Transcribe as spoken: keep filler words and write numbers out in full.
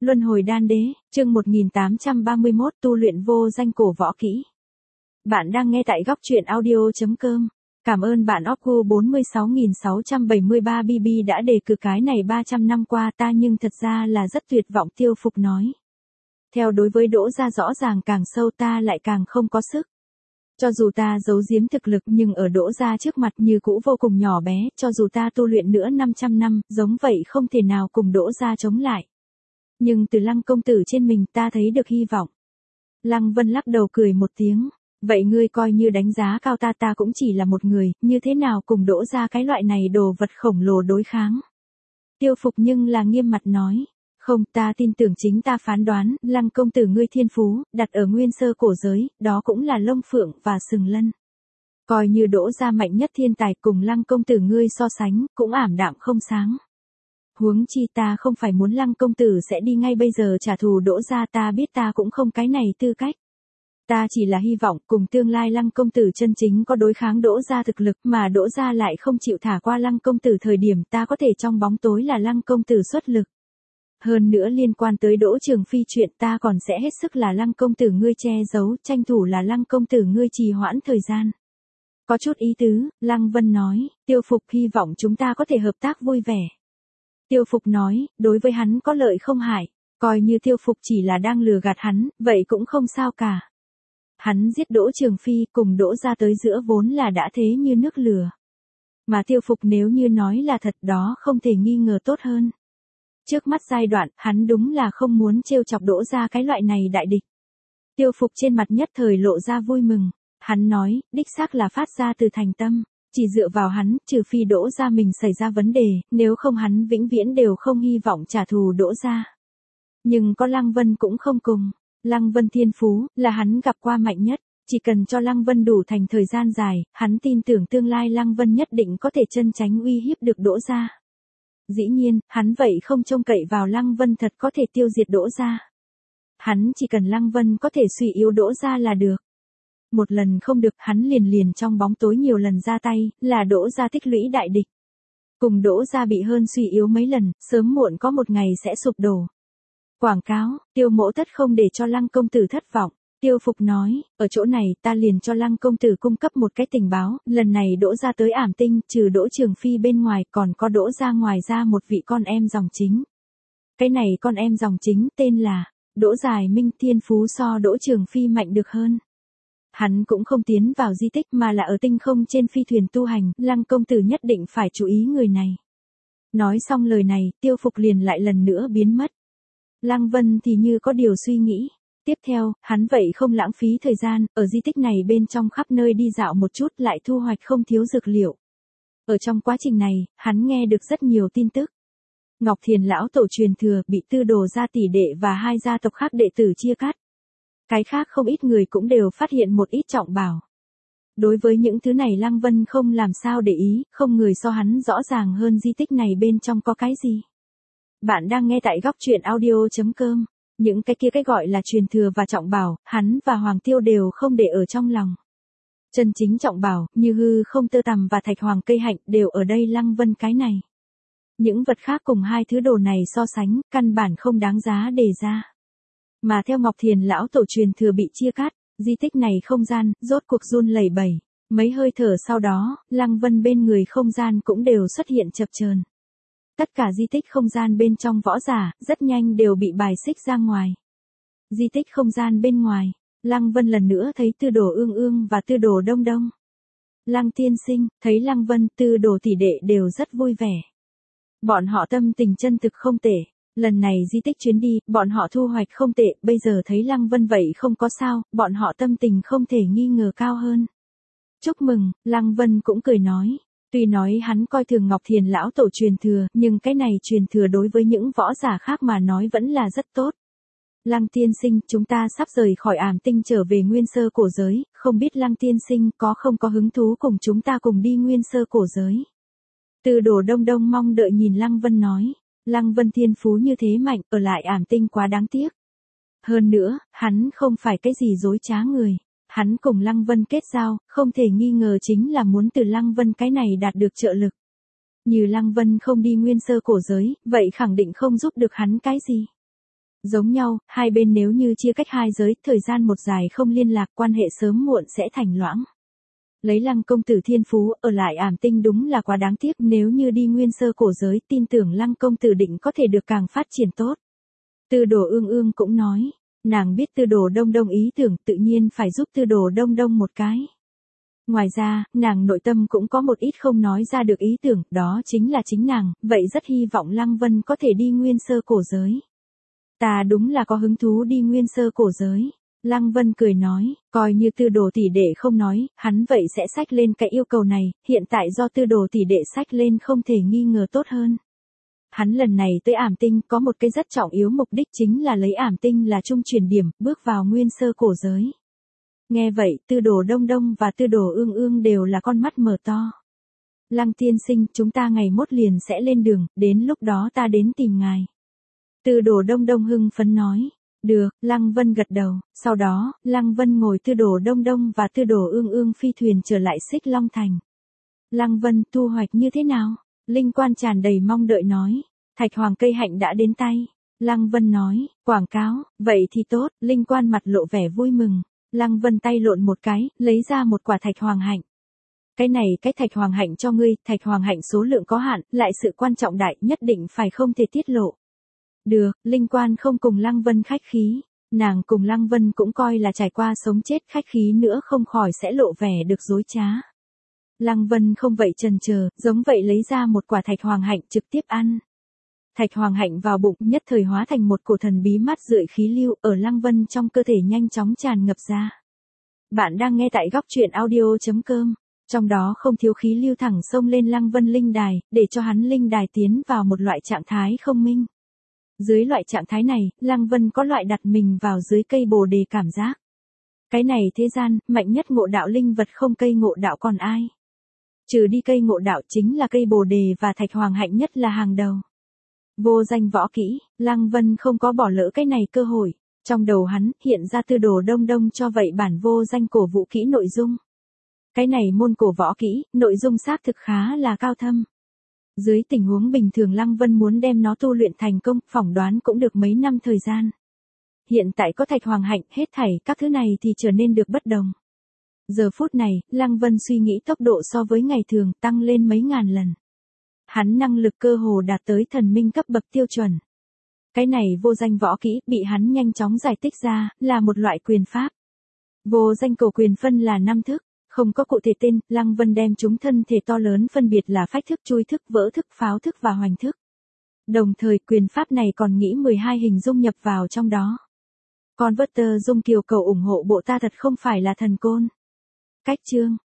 Luân hồi đan đế, chương một nghìn tám trăm ba mươi mốt tu luyện vô danh cổ võ kỹ. Bạn đang nghe tại góc truyện audio chấm com. Cảm ơn bạn Opgu bốn mươi sáu nghìn sáu trăm bảy mươi ba B B đã đề cử cái này ba trăm năm qua ta nhưng thật ra là rất tuyệt vọng. Tiêu Phục nói. Theo đối với Đỗ Gia rõ ràng càng sâu ta lại càng không có sức. Cho dù ta giấu giếm thực lực nhưng ở Đỗ Gia trước mặt như cũ vô cùng nhỏ bé, cho dù ta tu luyện nữa năm trăm năm, giống vậy không thể nào cùng Đỗ Gia chống lại. Nhưng từ Lăng công tử trên mình ta thấy được hy vọng. Lăng Vân lắc đầu cười một tiếng. Vậy ngươi coi như đánh giá cao ta, ta cũng chỉ là một người, như thế nào cùng Đỗ Gia cái loại này đồ vật khổng lồ đối kháng. Tiêu Phục nhưng là nghiêm mặt nói. Không, ta tin tưởng chính ta phán đoán, Lăng công tử ngươi thiên phú, đặt ở nguyên sơ cổ giới, đó cũng là lông phượng và sừng lân. Coi như Đỗ Gia mạnh nhất thiên tài cùng Lăng công tử ngươi so sánh, cũng ảm đạm không sáng. Huống chi ta không phải muốn Lăng công tử sẽ đi ngay bây giờ trả thù Đỗ Gia, ta biết ta cũng không cái này tư cách. Ta chỉ là hy vọng cùng tương lai Lăng công tử chân chính có đối kháng Đỗ Gia thực lực mà Đỗ Gia lại không chịu thả qua Lăng công tử thời điểm ta có thể trong bóng tối là Lăng công tử xuất lực. Hơn nữa liên quan tới Đỗ Trường Phi chuyện ta còn sẽ hết sức là Lăng công tử ngươi che giấu, tranh thủ là Lăng công tử ngươi trì hoãn thời gian. Có chút ý tứ, Lăng Vân nói, Tiêu Phục hy vọng chúng ta có thể hợp tác vui vẻ. Tiêu Phục nói, đối với hắn có lợi không hại, coi như Tiêu Phục chỉ là đang lừa gạt hắn, vậy cũng không sao cả. Hắn giết Đỗ Trường Phi cùng Đỗ Gia tới giữa vốn là đã thế như nước lửa. Mà Tiêu Phục nếu như nói là thật đó không thể nghi ngờ tốt hơn. Trước mắt giai đoạn, hắn đúng là không muốn trêu chọc Đỗ Gia cái loại này đại địch. Tiêu Phục trên mặt nhất thời lộ ra vui mừng. Hắn nói, đích xác là phát ra từ thành tâm. Chỉ dựa vào hắn, trừ phi Đỗ Gia mình xảy ra vấn đề, nếu không hắn vĩnh viễn đều không hy vọng trả thù Đỗ Gia. Nhưng có Lăng Vân cũng không cùng. Lăng Vân thiên phú, là hắn gặp qua mạnh nhất. Chỉ cần cho Lăng Vân đủ thành thời gian dài, hắn tin tưởng tương lai Lăng Vân nhất định có thể chân tránh uy hiếp được Đỗ Gia. Dĩ nhiên, hắn vậy không trông cậy vào Lăng Vân thật có thể tiêu diệt Đỗ Gia. Hắn chỉ cần Lăng Vân có thể suy yếu Đỗ Gia là được. Một lần không được, hắn liền liền trong bóng tối nhiều lần ra tay, là Đỗ Gia tích lũy đại địch. Cùng Đỗ Gia bị hơn suy yếu mấy lần, sớm muộn có một ngày sẽ sụp đổ. Quảng cáo, Tiêu mỗ tất không để cho Lăng công tử thất vọng. Tiêu Phục nói, ở chỗ này ta liền cho Lăng công tử cung cấp một cái tình báo, lần này Đỗ Gia tới Ảm Tinh, trừ Đỗ Trường Phi bên ngoài còn có Đỗ Gia ngoài ra một vị con em dòng chính. Cái này con em dòng chính tên là Đỗ Giải Minh, thiên phú so Đỗ Trường Phi mạnh được hơn. Hắn cũng không tiến vào di tích mà là ở tinh không trên phi thuyền tu hành, Lăng công tử nhất định phải chú ý người này. Nói xong lời này, Tiêu Phục liền lại lần nữa biến mất. Lăng Vân thì như có điều suy nghĩ. Tiếp theo, hắn vậy không lãng phí thời gian, ở di tích này bên trong khắp nơi đi dạo một chút lại thu hoạch không thiếu dược liệu. Ở trong quá trình này, hắn nghe được rất nhiều tin tức. Ngọc Thiền lão tổ truyền thừa bị Tư Đồ gia tỷ đệ và hai gia tộc khác đệ tử chia cắt. Cái khác không ít người cũng đều phát hiện một ít trọng bảo. Đối với những thứ này Lăng Vân không làm sao để ý, không người so hắn rõ ràng hơn di tích này bên trong có cái gì. Bạn đang nghe tại góc truyện audio chấm com. Những cái kia cái gọi là truyền thừa và trọng bảo, hắn và Hoàng Tiêu đều không để ở trong lòng. Chân chính trọng bảo, như hư không tơ tằm và thạch hoàng cây hạnh đều ở đây Lăng Vân cái này. Những vật khác cùng hai thứ đồ này so sánh, căn bản không đáng giá đề ra. Mà theo Ngọc Thiền lão tổ truyền thừa bị chia cắt, di tích này không gian, rốt cuộc run lẩy bẩy. Mấy hơi thở sau đó, Lăng Vân bên người không gian cũng đều xuất hiện chập chờn. Tất cả di tích không gian bên trong võ giả, rất nhanh đều bị bài xích ra ngoài. Di tích không gian bên ngoài, Lăng Vân lần nữa thấy Tư Đồ Ương Ương và Tư Đồ Đông Đông. Lăng tiên sinh, thấy Lăng Vân, Tư Đồ tỷ đệ đều rất vui vẻ. Bọn họ tâm tình chân thực không tệ. Lần này di tích chuyến đi, bọn họ thu hoạch không tệ, bây giờ thấy Lăng Vân vậy không có sao, bọn họ tâm tình không thể nghi ngờ cao hơn. Chúc mừng, Lăng Vân cũng cười nói. Tuy nói hắn coi thường Ngọc Thiền lão tổ truyền thừa, nhưng cái này truyền thừa đối với những võ giả khác mà nói vẫn là rất tốt. Lăng tiên sinh, chúng ta sắp rời khỏi Ảm Tinh trở về nguyên sơ cổ giới, không biết Lăng tiên sinh có không có hứng thú cùng chúng ta cùng đi nguyên sơ cổ giới. Tư Đồ Đông Đông mong đợi nhìn Lăng Vân nói, Lăng Vân thiên phú như thế mạnh, ở lại Ảm Tinh quá đáng tiếc. Hơn nữa, hắn không phải cái gì dối trá người. Hắn cùng Lăng Vân kết giao, không thể nghi ngờ chính là muốn từ Lăng Vân cái này đạt được trợ lực. Như Lăng Vân không đi nguyên sơ cổ giới, vậy khẳng định không giúp được hắn cái gì. Giống nhau, hai bên nếu như chia cách hai giới, thời gian một dài không liên lạc, quan hệ sớm muộn sẽ thành loãng. Lấy Lăng công tử thiên phú, ở lại Ảm Tinh đúng là quá đáng tiếc, nếu như đi nguyên sơ cổ giới, tin tưởng Lăng công tử định có thể được càng phát triển tốt. Tư Đồ Ương Ương cũng nói, nàng biết Tư Đồ Đông Đông ý tưởng, tự nhiên phải giúp Tư Đồ Đông Đông một cái. Ngoài ra, nàng nội tâm cũng có một ít không nói ra được ý tưởng, đó chính là chính nàng, vậy rất hy vọng Lăng Vân có thể đi nguyên sơ cổ giới. Ta đúng là có hứng thú đi nguyên sơ cổ giới. Lăng Vân cười nói, coi như Tư Đồ tỷ đệ không nói, hắn vậy sẽ xách lên cái yêu cầu này, hiện tại do Tư Đồ tỷ đệ xách lên không thể nghi ngờ tốt hơn. Hắn lần này tới Ảm Tinh có một cái rất trọng yếu mục đích chính là lấy Ảm Tinh là trung chuyển điểm, bước vào nguyên sơ cổ giới. Nghe vậy, Tư Đồ Đông Đông và Tư Đồ Ương Ương đều là con mắt mở to. Lăng tiên sinh, chúng ta ngày mốt liền sẽ lên đường, đến lúc đó ta đến tìm ngài. Tư Đồ Đông Đông hưng phấn nói. Được, Lăng Vân gật đầu, sau đó, Lăng Vân ngồi Tư Đồ Đông Đông và Tư Đồ Ương Ương phi thuyền trở lại Xích Long Thành. Lăng Vân, thu hoạch như thế nào? Linh Quan tràn đầy mong đợi nói. Thạch hoàng cây hạnh đã đến tay. Lăng Vân nói, quảng cáo, vậy thì tốt, Linh Quan mặt lộ vẻ vui mừng. Lăng Vân tay lộn một cái, lấy ra một quả thạch hoàng hạnh. Cái này cái thạch hoàng hạnh cho ngươi, thạch hoàng hạnh số lượng có hạn, lại sự quan trọng đại, nhất định phải không thể tiết lộ. Được, Linh Quan không cùng Lăng Vân khách khí, nàng cùng Lăng Vân cũng coi là trải qua sống chết, khách khí nữa không khỏi sẽ lộ vẻ được dối trá. Lăng Vân không vậy chần chờ, giống vậy lấy ra một quả thạch hoàng hạnh trực tiếp ăn. Thạch hoàng hạnh vào bụng, nhất thời hóa thành một cổ thần bí mát rượi khí lưu ở Lăng Vân trong cơ thể nhanh chóng tràn ngập ra. Bạn đang nghe tại góc truyện audio chấm com, trong đó không thiếu khí lưu thẳng xông lên Lăng Vân linh đài, để cho hắn linh đài tiến vào một loại trạng thái không minh. Dưới loại trạng thái này, Lăng Vân có loại đặt mình vào dưới cây bồ đề cảm giác. Cái này thế gian, mạnh nhất ngộ đạo linh vật không cây ngộ đạo còn ai. Trừ đi cây ngộ đạo chính là cây bồ đề và thạch hoàng hạnh nhất là hàng đầu. Vô danh võ kỹ, Lăng Vân không có bỏ lỡ cái này cơ hội. Trong đầu hắn, hiện ra Tư Đồ Đông Đông cho vậy bản vô danh cổ vũ kỹ nội dung. Cái này môn cổ võ kỹ, nội dung xác thực khá là cao thâm. Dưới tình huống bình thường Lăng Vân muốn đem nó tu luyện thành công, phỏng đoán cũng được mấy năm thời gian. Hiện tại có thạch hoàng hạnh, hết thảy các thứ này thì trở nên được bất đồng. Giờ phút này, Lăng Vân suy nghĩ tốc độ so với ngày thường tăng lên mấy ngàn lần. Hắn năng lực cơ hồ đạt tới thần minh cấp bậc tiêu chuẩn. Cái này vô danh võ kỹ bị hắn nhanh chóng giải thích ra, là một loại quyền pháp. Vô danh cổ quyền phân là năm thức. Không có cụ thể tên, Lăng Vân đem chúng thân thể to lớn phân biệt là phách thức, chui thức, vỡ thức, pháo thức và hoành thức. Đồng thời quyền pháp này còn nghĩ mười hai hình dung nhập vào trong đó. Converter Dung Kiều cầu ủng hộ bộ ta thật không phải là thần côn. Cách chương